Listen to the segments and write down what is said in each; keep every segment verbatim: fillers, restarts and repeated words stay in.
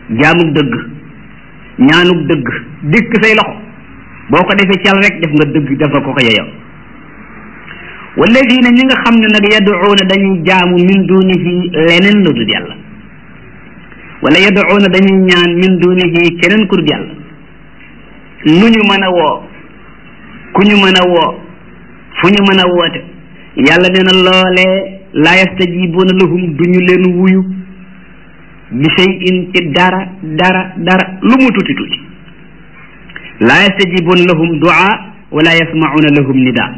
jaamug dëgg ñaanug dëgg dikk say loxo boo ko defee cal rek def nga dëgg def nga ko ko yeyoo walladina ñi nga xam ne nag yaduuna dañuy jaamu min dunihi leneen lu dul yàlla wala yaduuna dañuy ñaan min dunihi keneen ku dul yàlla lu ñu mën a woo ku ñu mën a woo fu ñu mën a woote yàlla nee na loolee laa yastajibuuna lahum duñu leen wuyu bi shay'in ci dara dara dara lu mu tuuti tuuti laa yastajibuuna lahum du'a wala yasma'una lahum nida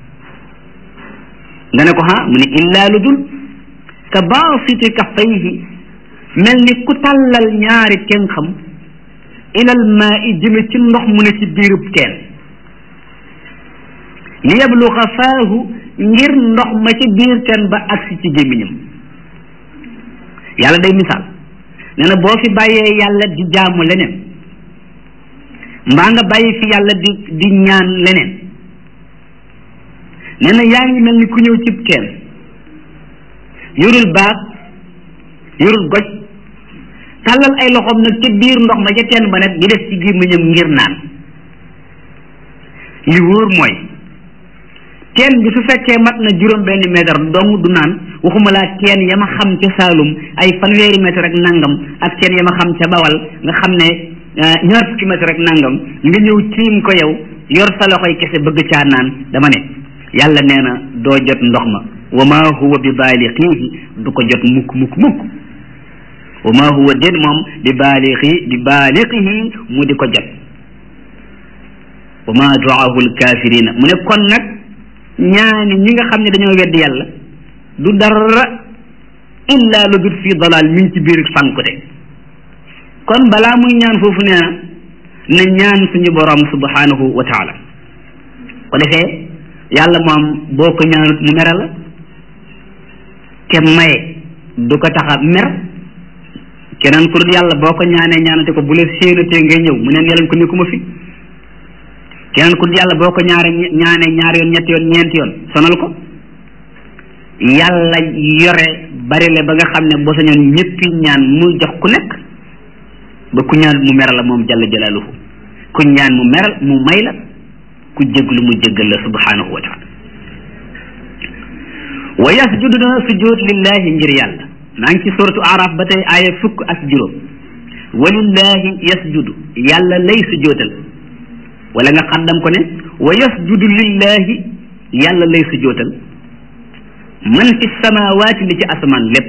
nga ne ko ha mu ne illaa lu dul ka baasiti kaffayhi mel ni ku tàllal ñaari kenn xam ilal maa i jëme ci ndox mu ne ci biirub teen li yabluga faahu ngir ndox ma ci biir teen ba agsi ci gémmiñam yàlla day misaal nee na boo fi bàyyee yàlla di jaamu leneen mbaa nga bàyyi fi yàlla di di ñaan leneen nee na yaa ngi mel ni ku ñëw cib teen yorul baat yorul goj tàllal ay loxoom nag ca biir ndox ma ca teen ba nag di def ci gémmiñam ngir naan li wóor mooy teen bi su fekkee mat na juróom benn mètre dong du naan waxuma laa teen ya ma xam ca Saalum ay fanweeri mètre rek nangam ak teen ya ma xam ca Bawal nga xam ne ñaar fukki mètre rek nangam nga ñëw tiim ko yow yor sa loxoy kese bëgg caa naan dama ne yàlla nee na doo jot ndox ma wa ma huwa bi baalixihi du ko jot mukk mukk mukk wa ma huwa déet moom bi baalixi bi baalixihi mu di ko jot wa ma du'aahu alkafirina mu ne kon nag ñaani ñi nga xam ne dañoo weddi yàlla du dara illa lu dul fii dalal mi ngi ci biir sànkute kon balaa muy ñaan foofu nee na na ñaan suñu borom subhanahu wa taala ko defee yàlla moom boo ko ñaanut mu mere la te maye du ko tax a mer keneen ku dul yàlla boo ko ñaanee ñaanate ko bu la séenatee ngay ñëw mu neen yàlla ko nekkuma fi keneen ku dul yàlla boo ko ñaare ñaanee ñaari yoon ñetti yoon ñeenti yoon sonal ko yàlla yore bari le ba nga xam ne boo sañoon ñëppi ñaan muy jox ku nekk ba ku ñaan mu mer la moom jalla jalaaluhu ku ñaan mu meral mu may la ku jéglu mu jéggal la subhanahu wa taala wa yasjuduna sujud lillahi ngir yàlla maa ngi ci suratu araf ba tey aaya fukk ak juróom walillahi yasjudu yàlla lay sujootal wala nga xaddam ko ne wa yasjudu lillahi yàlla lay sujootal man fi samawaati li ci asamaan lépp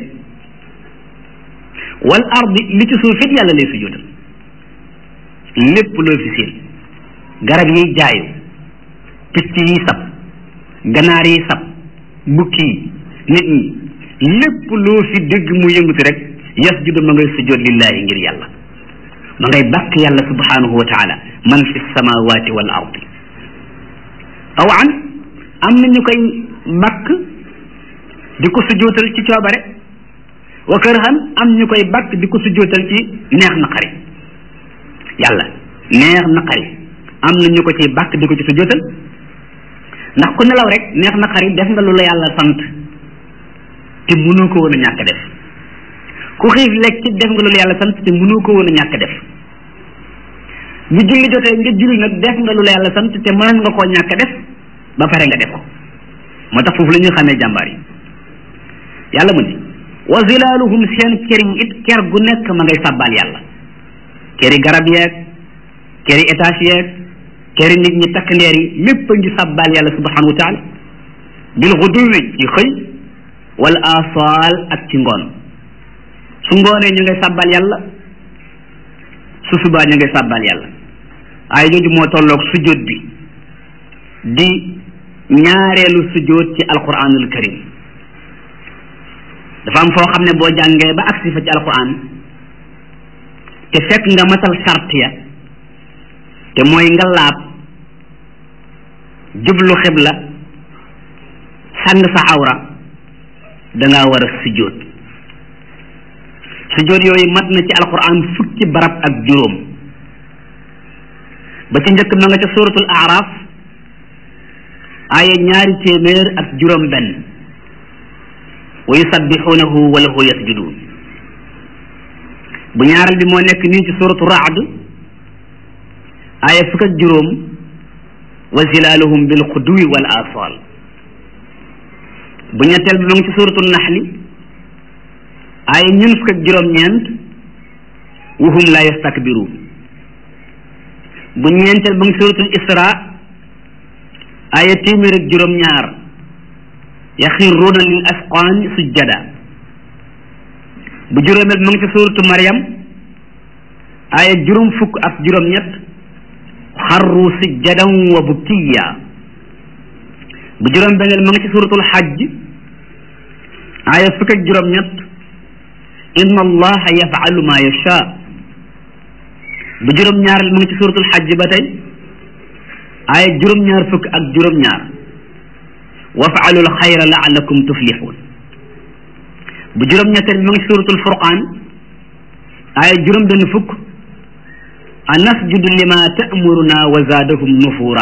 wal ardi li ci suuf it yàlla lay sujootal lépp loo fi seen garab yiy jaayu picc yi sab ganaar yi sab bukki yi nit ñi lépp loo fi dégg mu yënguti rek yasjudu ma ngay sujjoot lillahi ngir yàlla ma ngay bàkk yàlla subhanahu wa taala man fi samawati wal ardi tawan am na ñu koy bàkk di ko sujjootal ci coobare wa kërhan am ñu koy bàkk di ko sujjootal ci neex naqari yàlla neex naqari am na ñu ko ci bàkk di ko ci sujjootal ndax ku nelaw rek neex naqari def nga lu la yàlla sant te mënoo ko woon a ñàkk def ku xiif lekk ci def nga lu la yàlla sant te mënoo ko woon a ñàkk def bu julli jotee nga julli nag def nga lu la yàlla sant te mën nga koo ñàkk def ba pare nga def ko moo tax foofu la ñuy xamee jàmbaar yi yàlla mu ne wa zilaaluhum seen kër yi it ker gu nekk ma ngay sàbbaal yàlla këri garab yeeg këri étage yeeg këri nit ñi takk ndeer yi lépp a ngi sàbbaal yàlla subhanahu wa taala bil xuduwi ci xëy wala asaal ak ci ngoon su ngoonee ñu ngay sàbbaal yàlla su subaa ñu ngay sàbbaal yàlla ay jooju moo tolloog sujjóot bi di ñaareelu sujjóot ci alquranul karim dafa am foo xam ne boo jàngee ba agsi fa ci alquran te fekk nga matal sart ya te mooy nga laab jublu xibla sàng sa awra dangaa war a sujjóot sujjóot yooyu mat na ci alquran fukki barab ak juróom ba ci njëkk ma nga ca suratul araf aaya ñaari téeméer ak juróom benn wa yusabbixunahu wa lahu yasjudun bu ñaaral bi moo nekk nii ci suratu Ra'd aaya fukk ak juróom wa zilaaluhum bil xuduwi wal asal. bu ñetteel bi ma ngi ci suratu Naxli aaya ñun fukk ak juróom-ñeent wa hum la yastakbiruun. bu ñeenteel ba ngi ci suratul Isra aaya téeméer ak juróom-ñaar yaxiruuna lil asqaan sujjada. bu juróomeel ma ngi ci suratu Maryam aaya juróom fukk ak juróom-ñett xarru sujjadan wa bukkiya. bu juróom benneel ma ngi ci suratul Hajj aaya fukk ak juróom-ñett inna allaha yafalu ma yasha. bu juróom-ñaareel ma ngi ci suratul Hajj ba tey aaya juróom-ñaar fukk ak juróom-ñaar wafaalu alxayra laalakum tuflixuun. bu juróom-ñetteel ma ngi ci suratul Furqaan aaya juróom benn fukk anasjudu lima ta'muruna wa zaadahum nufuura.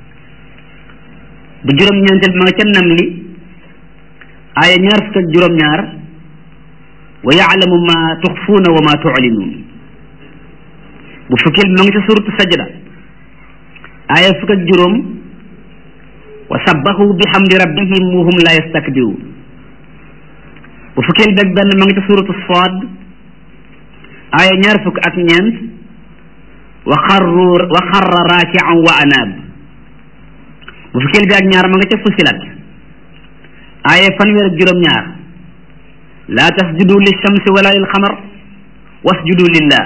bu juróom-ñeenteel ma nga ca Namli aaya ñaar fukk ak juróom-ñaar wa yaalamu ma tuxfuuna wa ma tuclinuun. bu fukkeel ma nga ca suratu Sajda aaya fukk ak juróom wa sabbahu bihamdi rabbihim wa hum la yastakbiruun. bu fukkeel beeg benn ma nga ca suratu Saad aaya ñaar fukk ak ñeent wa xarru wa xarra raakian wa anaab. bu fukkeel bi ak ñaar ma nga ca Fusilat aaya fanweer ak juróom-ñaar laa tasjudu lishamsi wala lil xamar wasjudu lillah.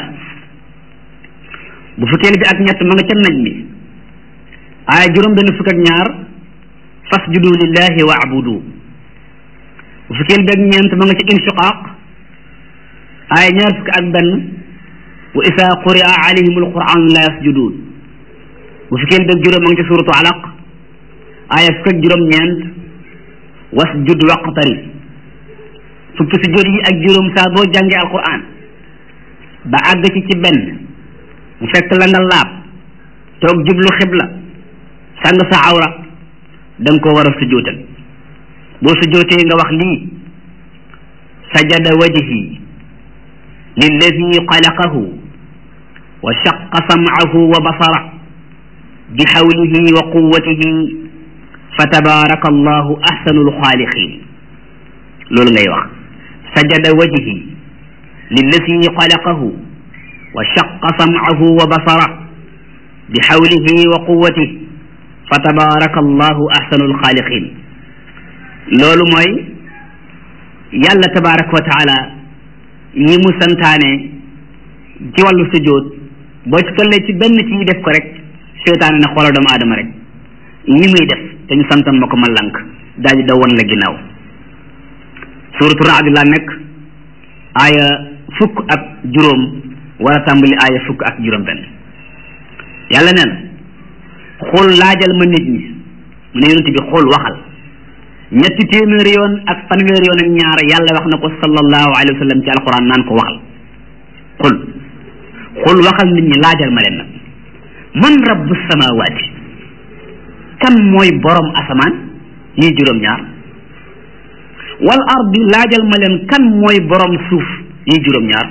bu fukkeel bi ak ñett ma nga ca Najmi aaya juróom benn fukk ak ñaar fasjudu lillahi wa'budu. bu fukkeel bi ak ñeent ma nga ca Inshiqaaq aaya ñaar fukk ak benn wa isaa quri'a alayhim alquran la yasjudun. bu fukkeel bi ak juróom ma nga ca suratu Alaq aaya fukk ak juróom-ñeent wasjud waqtarib. fukki sujjóot yi ak juróom saa boo jàngee alquran ba àgg ci ci benn mu fekk la nga laab toog jublu xibla sàng sa awra da nga koo war a sujjóotal. boo sujjóotee nga wax lii sajada wajhi lilladi xalaqahu wa shaqa sam'ahu wa basara bi hawlihi wa quwwatihi fa tabaraka allahu ahsanul xaaliqin. loolu ngay wax sajada wajhi lilladi xalaqahu wa shaqa sam'ahu wa basara bi hawlihi wa quwwatihi fa tabaraka allahu ahsanul xaaliqin. loolu mooy yàlla tabaraka wa taala yi mu santaane ci wàllu sujjóot boo ci tollee ci benn ci def ko rek seytaane na xoolal doomu aadama rek yi muy def te ñu santan ma ko ma lànk daal di daw wan la ginnaaw. suuratu Ra'd la nekk aaya fukk ak juróom war a tàmbali aaya fukk ak juróom benn. yàlla nee na xool laajal ma nit ñi mu ne yonent bi xool waxal ñetti téeméeri yoon ak fanweeri yoon ak ñaar yàlla wax na ko sallallahu alayhi wa sallam ci alquran naan ko waxal xul xul waxal nit ñi laajal ma leen nag man rabbu samawaati kan mooy borom asamaan yi juróom-ñaar wal ardi laajal ma leen kan mooy borom suuf yi juróom-ñaar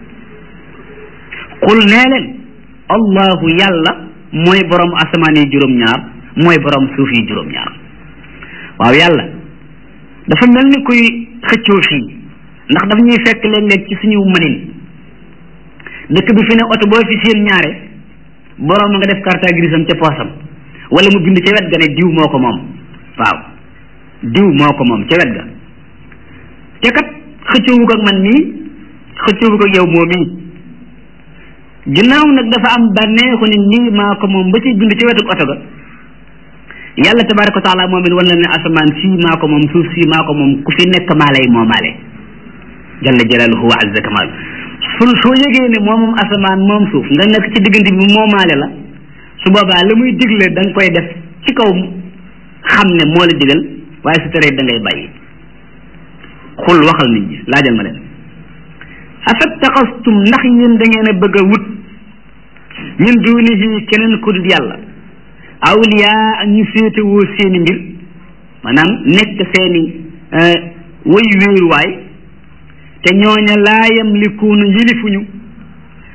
xul nee leen allahu yàlla mooy borom asamaan yi juróom-ñaar mooy borom suuf yi juróom-ñaar. waaw yàlla dafa mel ni kuy xëccoo fii ndax daf ñuy fekk léeg-léeg ci suñu mënin dëkk bi fi ne oto boo fi seen ñaare borom nga def carte grise am ca poosam wala mu bind ca wet ga ne diw moo ko moom. waaw diw moo ko moom ca wet ga te kat xëccoowu ko ak man mii xëccoowu ko ak yow moom mii ginnaaw nag dafa am bànneexu ne nii maa ko moom ba ci bind ca wetu oto ga. yàlla tabaraka wa taala moom it wan la ne asamaan sii maa ko moom suuf sii maa ko moom ku fi nekk maa lay moomaale jalla jalaaluhu wa azza kamal. su soo yëgee ne moom moom asamaan moom suuf nga nekk ci diggante bi moomaale la su boobaa la muy digle da nga koy def ci kaw xam ne moo la digal waaye su teree da ngay bàyyi. xul waxal nit ñi laajal ma leen afattaxastum ndax yéen da ngeen a bëgg a wut min dunihi keneen ku dul yàlla awliyaa ak ñu féetewoo seeni mbir maanaam nekk seeni way wéeruwaay te ñooña laa yamlikuuna yilifuñu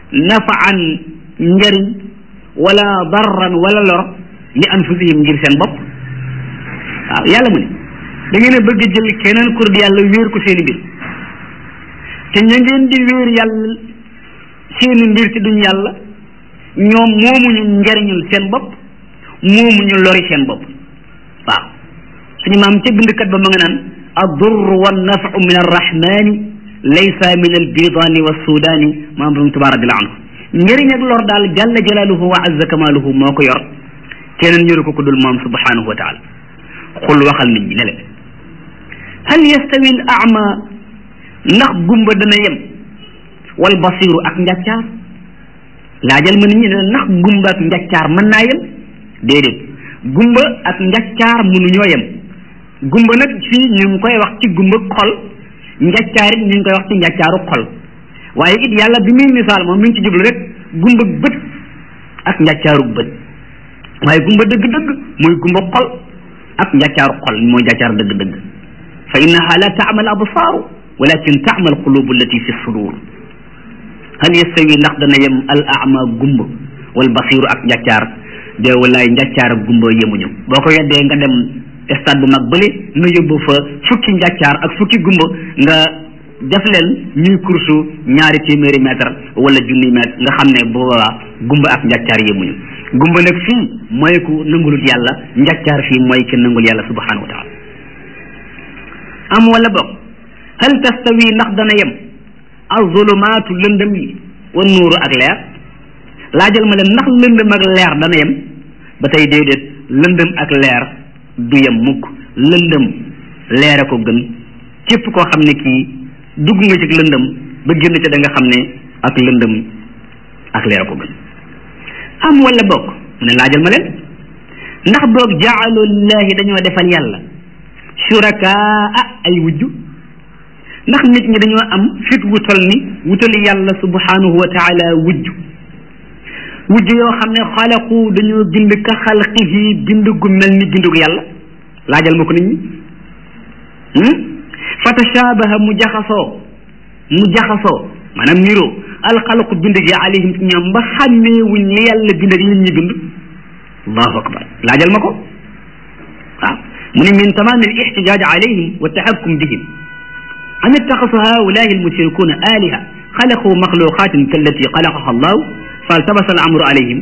nafaan njariñ wala darran wala lor li anfusihim ngir seen bopp waaw yàlla mu ne da ngeen a bëgg jël keneen kur di yàlla wéer ko seeni mbir te ña ngeen di wéer yàlla seeni mbir ci duñ yàlla ñoom moomuñu njariñul seen bopp moomuñu lori seen bopp waaw suñu maam ca bindkat ba ma nga naan ad-durru wan-naf'u min ar-rahmani laysa min al-bidani was-sudani maam borom Tuubaa radiyallahu anhu njëriñ ak lor daal jalla jalaaluhu wa azza kamaaluhu moo ko yor keneen ñëru ko ko dul moom subhanahu wa taala xul waxal nit ñi ne leen hal yastawi al a'ma ndax gumba dana yem wal basiru ak njàccaar laajal ma nit ñi ne ndax gumba ak njàccaar mën naa yem déedéet gumba ak njàccaar mënuñoo yem gumba nag fii ñu ngi koy wax ci gumba xol njàccaar it ñu ngi koy wax ci njàccaaru xol waaye it yàlla bi muy misaal moom mi ngi ci jublu rek gumba bët ak njàccaaru bët waaye gumba dëgg-dëgg mooy gumba xol ak njàccaaru xol mooy njàccaar dëgg-dëgg fa innaha la ta'mal absaaru walakin ta'mal qulubu allati fi sudur hal yastawi ndax dana yem al a'ma gumba wal basiru ak njàccaar de walaay njàccaar ak gumba yemuñu boo ko yeddee nga dem stade bu mag bële nga yóbbu fa fukki njàccaar ak fukki gumba nga def leen ñuy kursu ñaari téeméeri mètre wala junni mètre nga xam ne boobaa gumba ak njàccaar yemuñu gumba nag fii mooy ku nangulut yàlla njàccaar fii mooy ki nangul yàlla subhanahu wa taala am wala bokk hal tastawi ndax dana yem az-zulumaatu lëndëm yi wa nuuru ak leer laajal ma leen ndax lëndëm ak leer dana yem ba tey déedéet lëndëm ak leer du yem mukk lëndëm leer a ko gën képp koo xam ne kii dugg nga ci lëndëm ba génn ca da nga xam ne ak lëndëm ak leer a ko gën am wala bokk mu ne laajal ma leen ndax boog jaalu lillahi dañoo defal yàlla shurakaa ay wujju ndax nit ñi dañoo am fit wutal ni wutali yàlla subhanahu wa taala wujju wujju yoo xam ne xalaqu dañoo bind ka xalqihi bind gu mel ni bindug yàlla laajal ma ko nit ñi fa tashabaha mu jaxasoo mu jaxasoo maanaam niroo alxalqu bind gi alayhim ci ñoom ba xàmmee wuñ li yàlla bind ak nit ñi bind allahu akbar laajal ma ko waaw mu ne min tamam al ixtijaaj alayhim wa tahakkum bihim am ittaxasu haulaai almushrikuuna aliha xalaqu maxluqatin kallati xalaqaha allahu fa altabasa al amru alayhim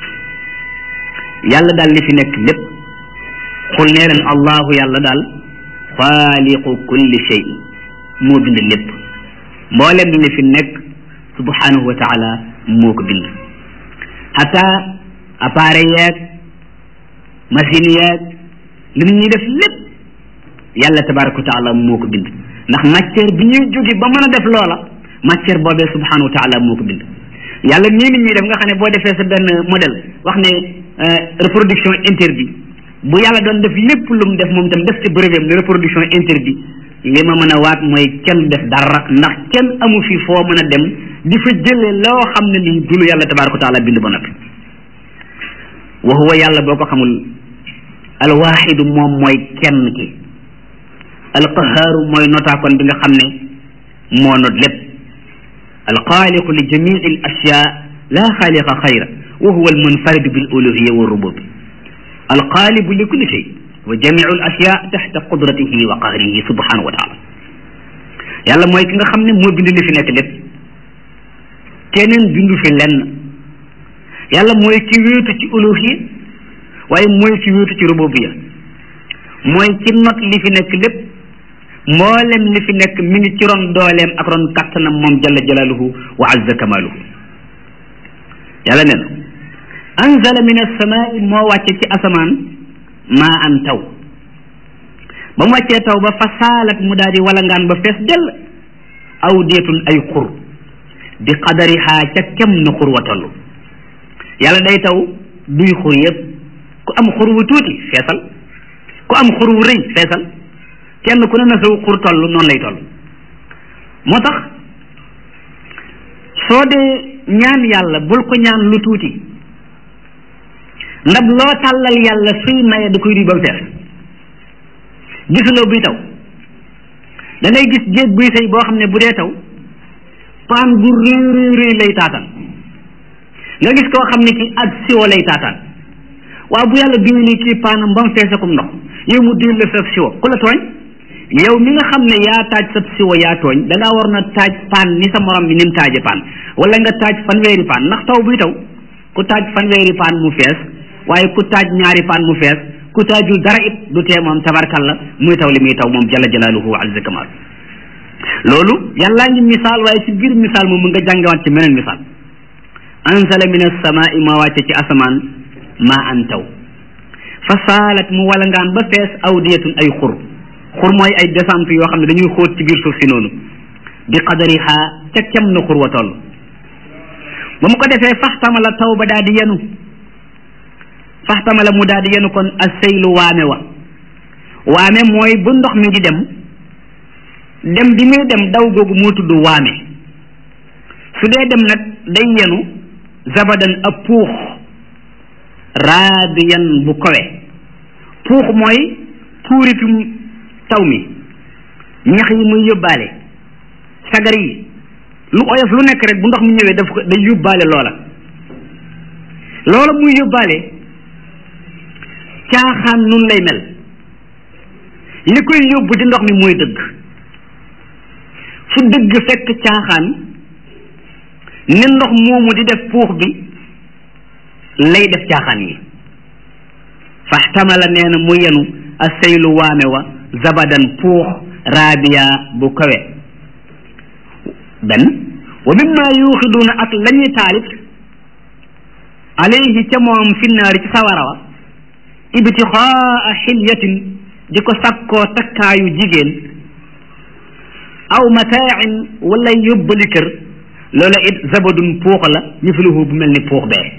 yàlla daal li fi nekk lépp xul nee leen allahu yàlla daal xaaliqu kulli shay moo bind lépp mboolem li fi nekk subhanahu wa taala moo ko bind xata appareil yeeg machine yeeg li ñuy def lépp yàlla tabaraka wa taala moo ko bind ndax matière bi ñuy jóge ba mën a def loola matière boobee subhanahu wa taala moo ko bind yàlla nii nit ñuy def nga xam ne boo defee sa benn modèle wax ne reproduction interdit bu yàlla doon def lépp lu mu def moom tam def ci brevet ne reproduction interdit li ma mën a waat mooy kenn def dara ndax kenn amu fi foo mën a dem di fa jëlee loo xam ne nii du lu yàlla tabaraka wa taala bind ba noppi wa huwa yàlla boo ko xamul alwaxidu moom mooy kenn ki alqahaaru mooy notaakoon bi nga xam ne moo not lépp alxaaliqu li jamii al ashyaa laa xaaliqa xayra wa huwa almunfaridu bil uluhiya wa rububi alxaalibu li kulli shay wa jamiu al ashyaa taxta qudratihi wa qahrihi subhanahu wa taala yàlla mooy ki nga xam ne moo bind li fi nekk lépp keneen bindu fi lenn yàlla mooy ki wéetu ci uluhiya waaye mooy ki wéetu ci rububiya mooy ki not li fi nekk lépp mboolem li fi nekk mi ngi ci ron dooleem ak ron kattanam moom jalla jalaaluhu wa azza kamaaluhu yàlla nee na anzala min as-samaa'i moo wàcce ci asamaan maa an taw ba mu wàccee taw ba fa saalat mu daal di walangaan ba fees dell aw deetun ay xur bi qadariha ca kem na xur wa toll yàlla day taw duy xur yëpp ku am xur wu tuuti feesal ku am xur wu rëy feesal kenn ku ne na saw xur toll noonu lay toll moo tax soo dee ñaan yàlla bul ko ñaan lu tuuti ndab loo tàllal yàlla suy maye da koy duy ba mu fees gisuloo buy taw da ngay gis jéeg buy sëy boo xam ne bu dee taw paan bu rëy rëy rëy lay taatan nga gis koo xam ne ki ak siwo lay taataan waaw bu yàlla diw ni kii paanam ba mu feesakum ndox yow mu diw la sa siwo ku la tooñ yow mi nga xam ne yaa taaj sa siwo yaa tooñ da ngaa war na taaj paan ni sa morom bi ni mu taaje paan wala nga taaj fanweeri paan ndax taw buy taw ku taaj fanweeri paan mu fees waaye ku taaj ñaari paan mu fees ku taajul dara it du tee moom tabarkalla muy taw li muy taw moom jalla jalaaluhu wa azza kamal loolu yàllaa ngi misaal waaye ci biir misaal moom mu nga jàngewaat ci meneen misaal anzala min as-samaa'i ma wàcce ci asamaan maa an taw fa saalat mu walangaan ba fees awdiyatun ay xur xur mooy ay descente yoo xam ne dañuy xóot ci biir suuf si noonu bi qadariha ca kem na xur wa toll ba mu ko defee faxtamala taw ba daal di yenu faxtamala mu daal di yenu kon as-saylu waame wa waame mooy bu ndox mi di dem dem bi muy dem daw googu moo tudd waame su dee dem nag day yenu zabadan ab puux raadiyan bu kowe puux mooy puuritum taw mi ñax yi muy yóbbaale sagar yi lu oyof lu nekk rek bu ndox mi ñëwee daf ko day yóbbaale loola loola muy yóbbaale caaxaan nun lay mel li koy yóbbu ci ndox mi mooy dëgg fu dëgg fekk caaxaan ni ndox moomu di def puux bi lay def caaxaan yi faxtamala nee na mu yenu asaylu waame wa zabadan puux raabiya bu kawe benn wa mimma yuuxiduuna ak la ñuy taalit alayhi ca moom finnaari ci sawara wa ibtixaa xilyatin di ko sakkoo takkaayu jigéen aw mataain wala yóbbali kër loola it zabadun puux la misluhu bu mel ni puux bee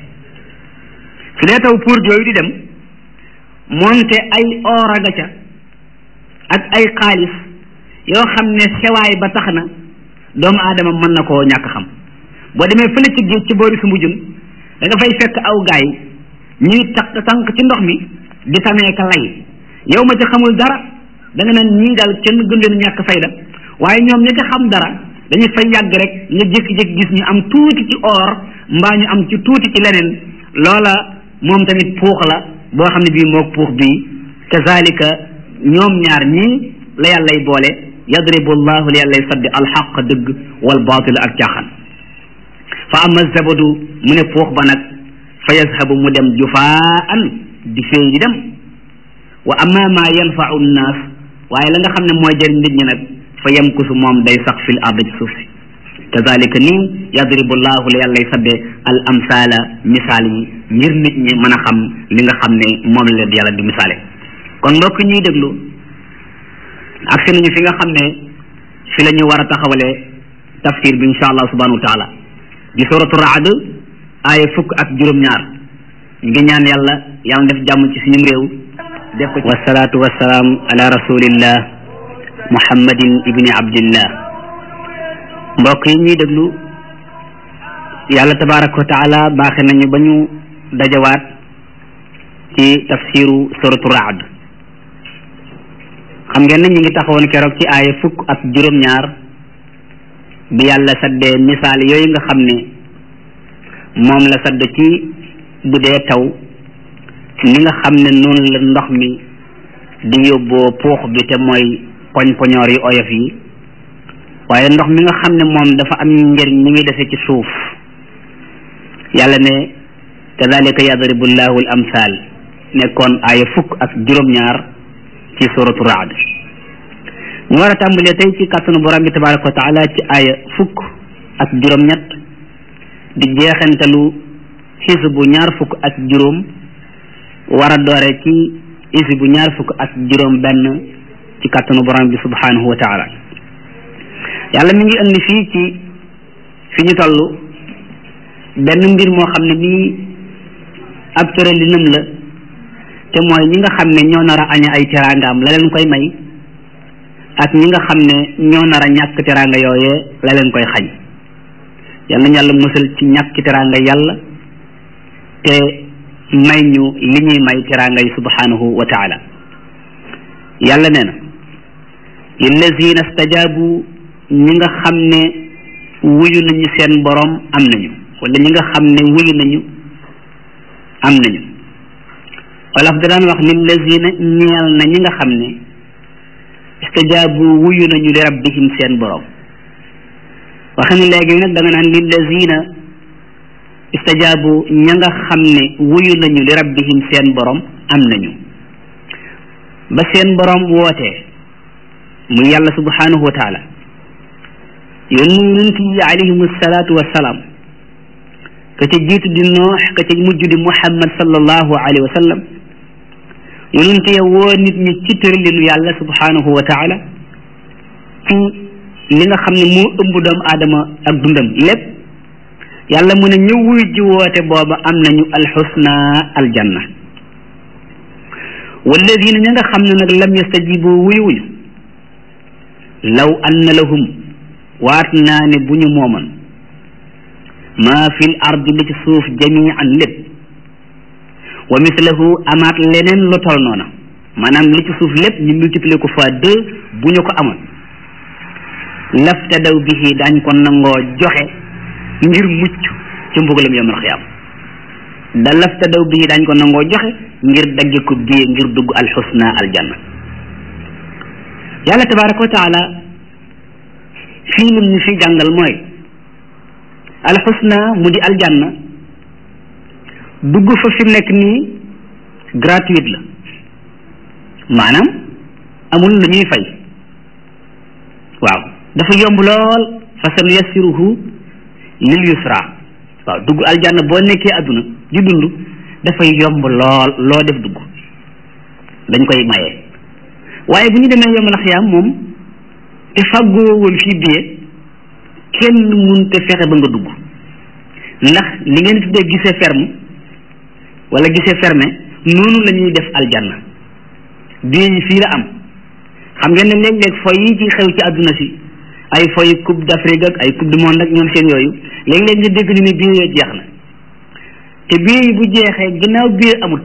su dee taw pour yooyu di dem moonte ay oor aga ca ak ay xaalis yoo xam ne sewaay ba tax na doomu aadama mën na koo ñàkk xam boo demee fële ci géej ci boori su mujjun da nga fay fekk aw gaay ñuy takk tànk ci ndox mi di tamee ka lay yow ma ci xamul dara da nga naan ñii daal kenn gën leen ñàkk fayda waaye ñoom ñi ci xam dara dañuy fay yàgg rek nga jékki-jékki gis ñu am tuuti ci or mbaa ñu am ci tuuti ci leneen loola moom tamit puux la boo xam ne bii moog puux bii kazalika ñoom ñaar ñii la yàllay boole yadribu llahu li yàllay saddi alxaq dëgg wal baatil ak caaxaan fa ama zabadu mu ne puux ba nag fa yazhabu mu dem jufaan di féey di dem wa ama ma yanfau nnaas waaye la nga xam ne mooy jëriñ nit ñi nag fa yamkusu moom day sax fil ard ci suuf si kazalika nii yadribu llahu li yàllay sadde al amsaala misaal yi ngir nit ñi mën a xam li nga xam ne moom la leen yàlla di misaale kon mbokk ñuy déglu ak si nañu fi nga xam ne fi la ñu war a taxawalee tafsir bi insha allah subhanahu wa taala di suratu raad aaya fukk ak juróom-ñaar ñu ngi ñaan yàlla yàlla def jàmm ci suñu réew def ko wasalaatu wasalaam ala rasulillah muhammadin ibni abdillah mbokk yi ñuy déglu yàlla tabaraka wa taala baaxe nañu ba ñu dajawaat ci tafsiru suratu raad xam ngeen ne ñu ngi taxawoon keroog ci aaya fukk ak juróom-ñaar bi yàlla saddee misaal yooyu nga xam ne moom la sadd ci bu dee taw ni nga xam ne noonu la ndox mi di yóbboo puux bi te mooy poñ-poñoor yu oyof yi waaye ndox mi nga xam ne moom dafa am njëriñ ni muy defee ci suuf yàlla ne kadalika yadribu llahu al amsal nekkoon aaya fukk ak juróom-ñaar ci suratu raad ñu war a tàmbalee tey ci kàttanu borom bi tabaraka wa taala ci aaya fukk ak juróom-ñett di jeexantalu xisbu ñaar fukk ak juróom war a doore ci xisbu ñaar fukk ak juróom benn ci kàttanu borom bi subhanahu wa taala yàlla mi ngi indi fii ci fi ñu toll benn mbir moo xam ne nii ab tëralinam la te mooy ñi nga xam ne ñoo nar a aña ay teraangaam la leen koy may ak ñi nga xam ne ñoo nar a ñàkk teraanga yooyee la leen koy xañ yal nañu yàlla musal ci ñàkki teraanga yàlla te may ñu li ñuy may teraanga yi subhanahu wa taala yàlla nee na lillazina stajabu ñi nga xam ne wuyu nañu seen borom am nañu wala ñi nga xam ne wuyu nañu am nañu wala da daan wax lillazina ñeel na ñi nga xam ne istajaabu wuyu nañu li rabbihim seen borom waxe ne léegi nag da nga naan lillazina istajaabu ña nga xam ne wuyu nañu li rabbihim seen borom am nañu ba seen borom wootee muy yàlla subhanahu wa taala yónni yonent yi alayhim salaatu wassalaam ka ca jiitu di noox ka ca mujj di muhammad sallallahu alayhi wa sallam yonent ya woo nit ñi ci tëralinu yàlla subhanahu wa taala ci li nga xam ne moo ëmb doomu aadama ak dundam lépp yàlla mu ne ñu wuy ji woote booba am nañu alxusna aljanna walladina ña nga xam ne nag lam yastajibu wuyu wuyu law anna lahum waat naa ne bu ñu mooman maa fil ardi li ci suuf jamian lépp wa mislahu amaat leneen lu tol noona maanaam li ci suuf lépp ñu multiplier ko fois deux bu ñu ko amoon laftadaw bihi daañ ko nangoo joxe ngir mucc ci mbugalam yawmal xiyaam da laftadaw bihi daañ ko nangoo joxe ngir dagge ko biye ngir dugg alxusna aljanna yàlla tabaraka wa taala fii lim ñu fi jàngal mooy alxusna mu di aljanna dugg fa fi nekk nii gratuite la maanaam amul lu ñuy fay waaw dafa yomb lool fa sanu yassiruhu lil yusra waaw dugg aljanna boo nekkee adduna di dund dafay yomb lool loo def dugg dañ koy maye waaye bu ñu demee yomal xiyaam moom te fàggoo woon fii biye kenn mun te fexe ba nga dugg ndax li ngeen tuddee gisee ferme wala gisee fermé noonu la ñuy def aljanna biye yi fii la am xam ngeen ne léeg-léeg foy yi ci xew ci adduna si ay foy coupe d'Afrique ak ay coupe du monde ak ñoom seen yooyu léeg-léeg nga dégg ñu ne biye yooyu jeex na te biye yi bu jeexee ginnaaw biye amut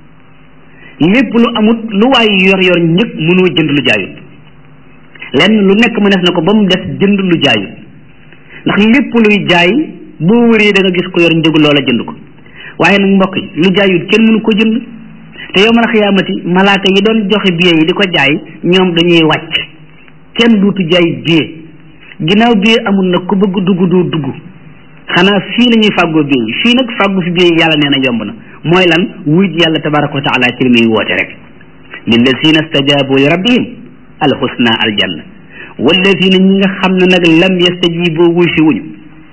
lépp lu amut lu waay yor yor ñëpp mënoo jënd lu jaayut lenn lu nekk mënees na ko ba mu des jënd lu jaayut ndax lépp luy jaay boo wëree da nga gis ko yor njëgu loola jënd ko waaye nag mbokk yi lu jaayut kenn mënu ko jënd te yow man a xiyaamati malaaka yi doon joxe billet yi di ko jaay ñoom dañuy wàcc kenn duutu jaay billet ginnaaw billet amul nag ku bëgg dugg doo dugg xanaa fii la ñuy fàggoo billet yi fii nag fàggu fi billet yi yàlla nee na yomb na mooy lan wuy yàlla tabaraka wa taala ci li muy woote rek lillazina stajabu li rabbihim alxusna aljanna wallazina ñi nga xam ne nag lam yastajibu wuy si wuñu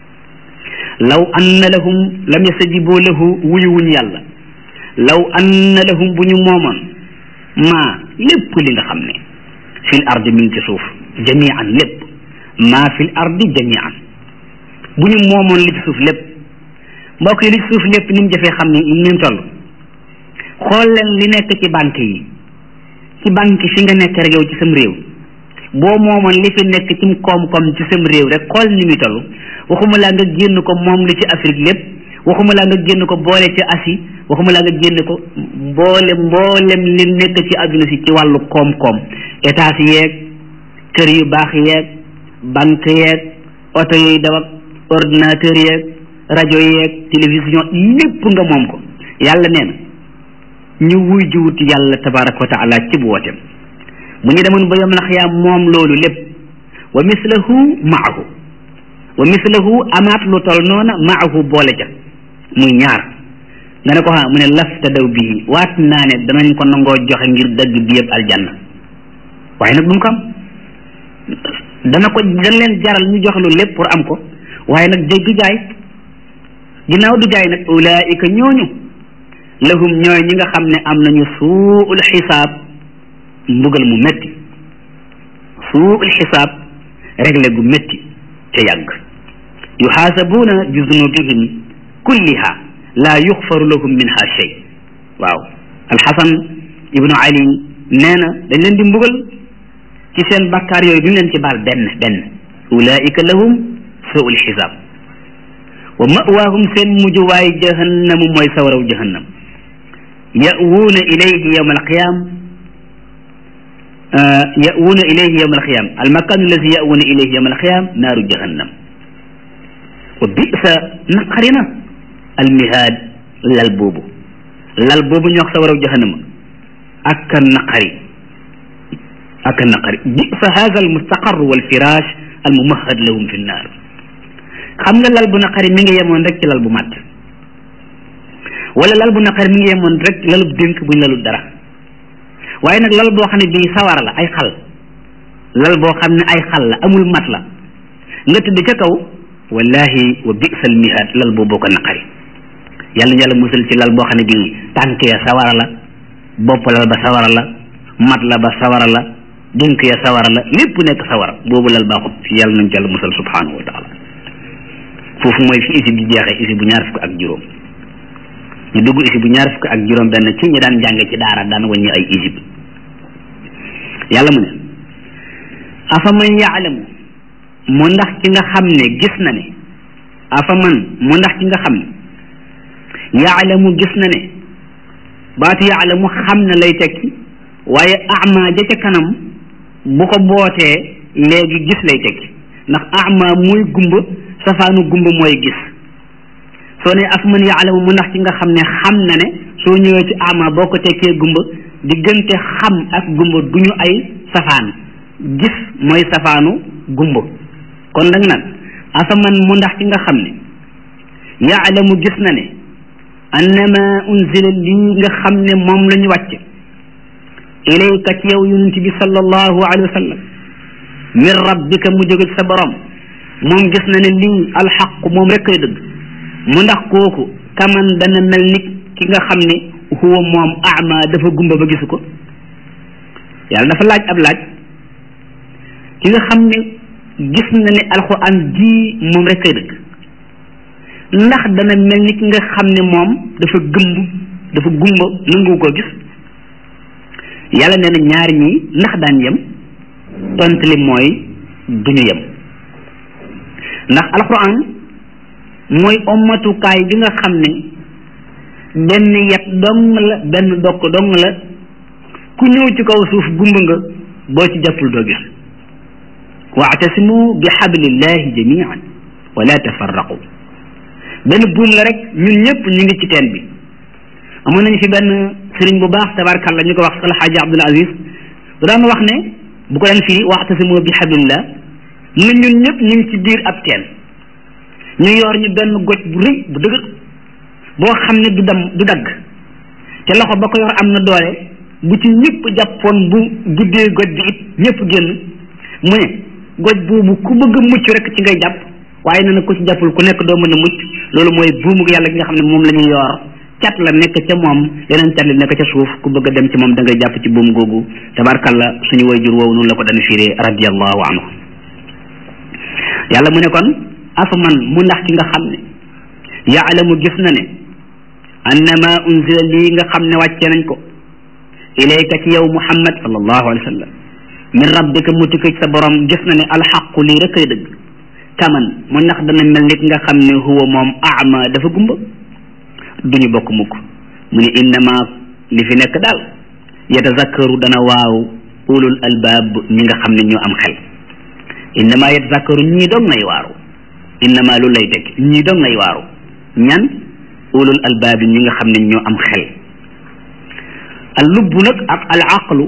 law anna lahum lam yastajibu lahu wuyu wuñ yàlla law anna lahum bu ñu moomoon maa lépp li nga xam ne fil ardi mi ngi ci suuf jamian lépp maa fil ardi jamian bu ñu moomoon li ci suuf lépp mbokk yi li ci suuf lépp ni mu jafee xam ni ni mu toll xool leen li nekk ci banque yi ci banque fi nga nekk rek yow ci sam réew boo moomoon li fi nekk ci koom-koom ci sam réew rek xool ni muy toll waxuma laa nga génn ko moom li ci Afrique lépp waxuma laa nga génn ko boole ci Asie waxuma laa nga génn ko mboole mboolem li nekk ci adduna si ci wàllu koom-koom état si yeeg kër yu baax yeeg banque yeeg oto yooyu daw ak ordinateur yeeg rajo yeeg télévision lépp nga moom ko yàlla nee na ñu wuy jiwut yàlla tabaraka wa taala ci bu wooteem bu ñu demoon ba yom la xiyaam moom loolu lépp wa mislahu maahu wa mislahu amaat lu tol noona maahu boole ja muy ñaar nga ne ko xam mu ne lafta daw bii waat naa ne danañ ko nangoo joxe ngir dëgg bi yëpp aljanna waaye nag duñ ko am dana ko dañ leen jaral ñu joxe lu lépp pour am ko waaye nag jëg du jaay ginnaaw du jaay nag ulaika ñooñu lahum ñooy ñi nga xam ne am nañu suul xisaab mbugal mu métti suul xisaab réglé gu métti te yàgg yuxaasabuuna bi zunubihim kulliha laa yuxfaru lahum minha shay waaw alxasan ibnu ali nee na dañ leen di mbugal ci seen bakkaar yooyu duñ leen ci baal benn benn ulaika lahum suul xisaab wa mawaahum seen mujjuwaay jahannamu mooy sawaraw jahannam ya'wuuna ilayhi yawma alqiyam ya'wuuna ilayhi yawma alqiyam almakan alladi ya'wuuna ilayhi yawma alqiyam naaru jahannam wa bisa naqari na almihaad lal boobu lal boobu ñu wax sa waraw jahannama ak a naqari ak a naqari bisa hada almustaqar walfirash almumahad lahum fi nnaar xam nga lal bu naqari mi ngi yemoon rek ci lal bu màtt wala lal bu naqari mi ngi yemoon rek lalub dénk buñ lalul dara waaye nag lal boo xam ne bii sawara la ay xal lal boo xam ne ay xal la amul mat la nga tëdd ca kaw wallahi wa bisal mihaad lal boo boo ko naqari yàlla ñu yàlla musal ci lal boo xam ne bii tànk ya sawara la bopp lal ba sawara la mat la ba sawara la dénk ya sawara la lépp nekk sawara boobu lal baaxut yàlla nañ ci yàlla musal subhanahu wa taala foofu mooy fi isi bi jeexee isi bu ñaar fukk ak juróom ñu dugg isi bu ñaar fukk ak juróom benn ci ñi daan jànge ci daara daan wàññi ay isib yàlla mu ne afa man yaalamu mu ndax ci nga xam ne gis na ne afa man mu ndax ci nga xam ne yaalamu gis na ne baatu yaalamu xam na lay tekki waaye ama ja ca kanam bu ko bootee léegi gis lay tekki ndax ama muy gumba safaanu gumba mooy gis soo ne af man yaalamu mu ndax ci nga xam ne xam na ne soo ñëwee ci ama boo ko tekkee gumba diggante xam ak gumba du ñu ay safaan gis mooy safaanu gumba kon nag nag afa man mu ndax ci nga xam ne yaalamu gis na ne annama unzila lii nga xam ne moom la ñu wàcce ilayka ci yow yonent bi sallallahu alayhi wa sallam min rabbika mu jóge ci sa borom moom gis na ne lii alxaq moom rek koy dëgg mu ndax kooku kaman dana mel ni ki nga xam ne huwa moom ama dafa gumba ba gisu ko yàlla dafa laaj ab laaj ki nga xam ne gis na ne alxuraan ji moom rek koy dëgg ndax dana mel ni ki nga xam ne moom dafa gëmb dafa gumba nangu koo gis yàlla nee na ñaari ñii ndax daan yem tont li mooy duñu yem ndax alxuraan mooy ommatukaay bi nga xam ne benn yet dong la benn dokk dong la ku ñëw ci kaw suuf gumba nga boo ci jàppul doo gis waatasimu bi hablillahi jamian wala tafarraqu benn buum la rek ñun ñëpp ñu ngi ci teen bi amoon nañu fi benn sëriñ bu baax tabarkalla ñu ko wax alxaaji Abdul Aziz bu daan wax ne bu ko daan firi waatasimu bi hablillah mu ne ñun ñëpp ñu ngi ci biir ab teen ñu yor ñu benn goj bu rëy bu dëgër boo xam ne du dam du dagg te loxo ba ko yor am na doole bu ci ñëpp jàppoon bu guddee goj bi it ñëpp génn mu ne goj boobu ku bëgg a mucc rek ci ngay jàpp waaye nee na ku ci jàppul ku nekk doo mën a mucc loolu mooy buumu yàlla gi nga xam ne moom la ñuy yor cat la nekk ca moom yeneen cat la nekk ca suuf ku bëgg a dem ci moom da ngay jàpp ci buum googu tabarkalla suñu wayjur woowu noonu la ko daan firee radiyallahu anhu yàlla mu ne kon afa man mu ndax ki nga xam ne yaalamu gis na ne annama unzila lii nga xam ne wàccee nañ ko ilayka ci yow muhammad sallallahu alayhi wa sallam min rabbika mu tukki ci sa borom gis na ne alxaqu lii rek ay dëgg kaman mu ndax dana mel nit nga xam ne huwa moom ama dafa gumba duñu bokk mukk mu ne innama li fi nekk daal yatazakkaru dana waaw ulul albaab ñi nga xam ne ñoo am xel innama yatazakkaru ñii doom nay waaru innama lu lay tekk ñii doom nay waaru ñan ulul albaab ñi nga xam ne ñoo am xel al lubbu nag ak al aqlu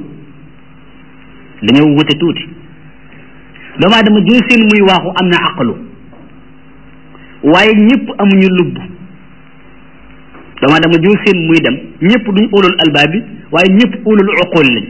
dañoo wute tuuti doomu aadama jël seen muy waaxu am na aqlu waaye ñëpp amuñu lubb doomu aadama jël seen muy dem ñëpp duñ ulul albaab bi waaye ñëpp ulul uqul lañ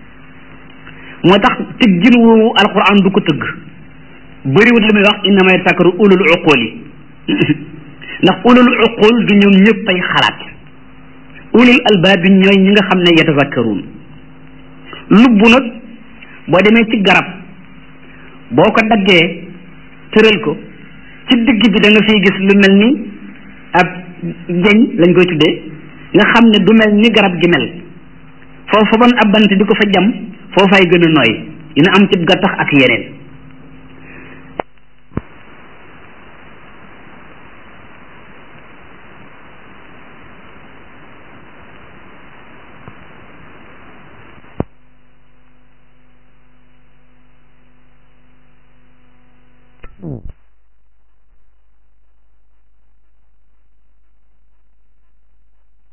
moo tax tëggin woowu alquran du ko tëgg bëriwut li muy wax innama yatazakkaru ulul uqul yi ndax ulul uqul du ñoom ñëpp ay xalaat ulul albaab bi ñooy ñi nga xam ne yatazakkaruun lubb nag boo demee ci garab boo ko daggee tëral ko ci digg bi da nga fiy gis lu mel ni ab jeñ lañ koy tuddee nga xam ne du mel ni garab gi mel foofu ban ab bant di ko fa jam foofay gën a nooy dina am ci gattax ak yeneen